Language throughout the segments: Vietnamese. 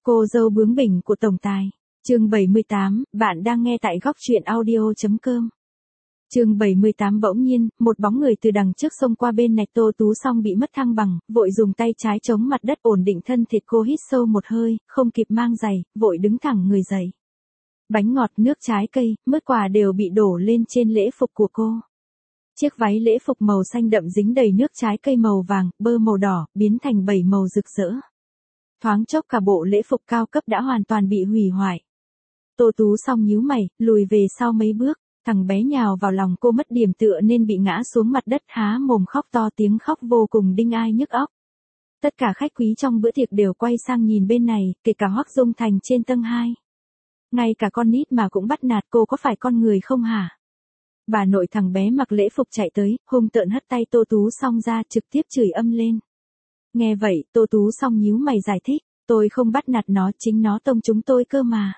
Cô dâu bướng bỉnh của tổng tài. Chương 78, bạn đang nghe tại góc truyện audio.com. Chương 78 bỗng nhiên, một bóng người từ đằng trước xông qua bên này Tô Tú Song bị mất thăng bằng, vội dùng tay trái chống mặt đất ổn định thân thể cô hít sâu một hơi, không kịp mang giày, vội đứng thẳng người dậy. Bánh ngọt, nước trái cây, mứt quà đều bị đổ lên trên lễ phục của cô. Chiếc váy lễ phục màu xanh đậm dính đầy nước trái cây màu vàng, bơ màu đỏ, biến thành 7 màu rực rỡ. Thoáng chốc cả bộ lễ phục cao cấp đã hoàn toàn bị hủy hoại. Tô Tú Song nhíu mày, lùi về sau mấy bước, thằng bé nhào vào lòng cô mất điểm tựa nên bị ngã xuống mặt đất há mồm khóc to, tiếng khóc vô cùng đinh ai nhức óc. Tất cả khách quý trong bữa tiệc đều quay sang nhìn bên này, kể cả Hoắc Dung Thành trên tầng 2. Ngay cả con nít mà cũng bắt nạt cô, có phải con người không hả? Bà nội thằng bé mặc lễ phục chạy tới, hung tợn hất tay Tô Tú Song ra, trực tiếp chửi ầm lên. Nghe vậy, Tô Tú Song nhíu mày giải thích, tôi không bắt nạt nó, chính nó tông chúng tôi cơ mà.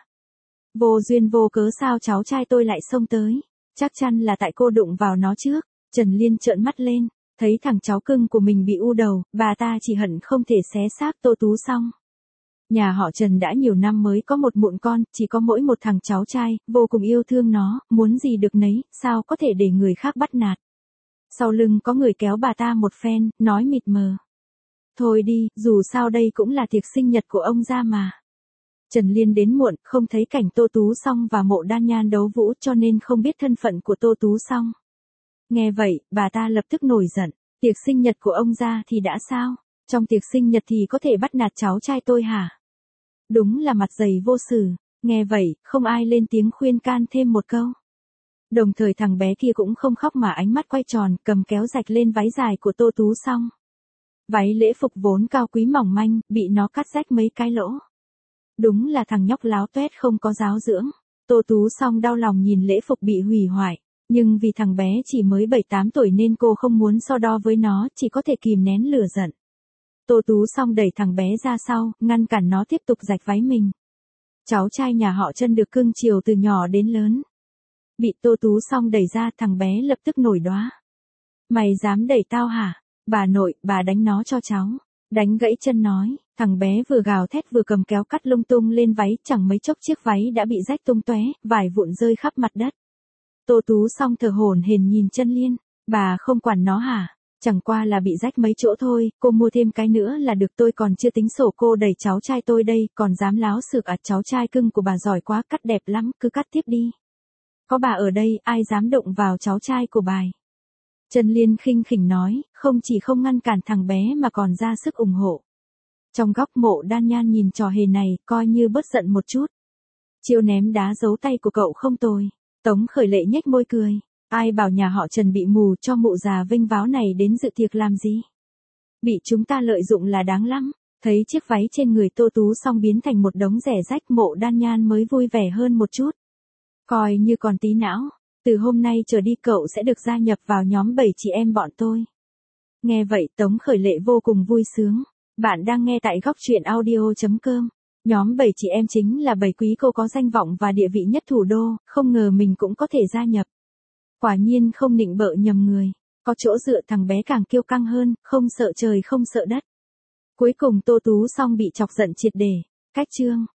Vô duyên vô cớ sao cháu trai tôi lại xông tới, chắc chắn là tại cô đụng vào nó trước. Trần Liên trợn mắt lên, thấy thằng cháu cưng của mình bị u đầu, bà ta chỉ hận không thể xé xác Tô Tú Song. Nhà họ Trần đã nhiều năm mới có một mụn con, chỉ có mỗi một thằng cháu trai, vô cùng yêu thương nó, muốn gì được nấy, sao có thể để người khác bắt nạt. Sau lưng có người kéo bà ta một phen, nói mịt mờ. Thôi đi, dù sao đây cũng là tiệc sinh nhật của ông gia mà. Trần Liên đến muộn, không thấy cảnh Tô Tú Song và Mộ Đan Nhan đấu vũ cho nên không biết thân phận của Tô Tú Song. Nghe vậy, bà ta lập tức nổi giận, tiệc sinh nhật của ông gia thì đã sao? Trong tiệc sinh nhật thì có thể bắt nạt cháu trai tôi hả? Đúng là mặt dày vô xử. Nghe vậy, không ai lên tiếng khuyên can thêm một câu. Đồng thời thằng bé kia cũng không khóc mà ánh mắt quay tròn, cầm kéo rạch lên váy dài của Tô Tú Song. Váy lễ phục vốn cao quý mỏng manh, bị nó cắt rách mấy cái lỗ. Đúng là thằng nhóc láo tuét không có giáo dưỡng. Tô Tú Song đau lòng nhìn lễ phục bị hủy hoại, nhưng vì thằng bé chỉ mới 7-8 tuổi nên cô không muốn so đo với nó, chỉ có thể kìm nén lửa giận. Tô Tú Song đẩy thằng bé ra sau, ngăn cản nó tiếp tục rạch váy mình. Cháu trai nhà họ Trân được cưng chiều từ nhỏ đến lớn. Bị Tô Tú Song đẩy ra, thằng bé lập tức nổi đoá. Mày dám đẩy tao hả? Bà nội, bà đánh nó cho cháu. Đánh gãy chân nói, thằng bé vừa gào thét vừa cầm kéo cắt lung tung lên váy, chẳng mấy chốc chiếc váy đã bị rách tung tóe, vải vụn rơi khắp mặt đất. Tô Tú Song thở hổn hển nhìn Trân Liên, bà không quản nó hả? Chẳng qua là bị rách mấy chỗ thôi, cô mua thêm cái nữa là được, tôi còn chưa tính sổ cô đẩy cháu trai tôi đây, còn dám láo xược à? Cháu trai cưng của bà giỏi quá, cắt đẹp lắm, cứ cắt tiếp đi. Có bà ở đây, ai dám động vào cháu trai của bà? Trân Liên khinh khỉnh nói, không chỉ không ngăn cản thằng bé mà còn ra sức ủng hộ. Trong góc Mộ Đan Nhan nhìn trò hề này, coi như bớt giận một chút. Chiêu ném đá giấu tay của cậu không tồi. Tống Khởi Lệ nhếch môi cười. Ai bảo nhà họ Trần bị mù, cho mụ già vênh váo này đến dự tiệc làm gì? Bị chúng ta lợi dụng là đáng lắm. Thấy chiếc váy trên người Tô Tú Song biến thành một đống rẻ rách, Mộ Đan Nhan mới vui vẻ hơn một chút. Coi như còn tí não. Từ hôm nay trở đi cậu sẽ được gia nhập vào nhóm 7 chị em bọn tôi. Nghe vậy Tống Khởi Lệ vô cùng vui sướng. Bạn đang nghe tại góc truyện audio.com. Nhóm 7 chị em chính là 7 quý cô có danh vọng và địa vị nhất thủ đô, không ngờ mình cũng có thể gia nhập. Quả nhiên không nịnh bợ nhầm người. Có chỗ dựa, thằng bé càng kiêu căng hơn, không sợ trời không sợ đất. Cuối cùng Tô Tú Song bị chọc giận triệt để. Cách chương.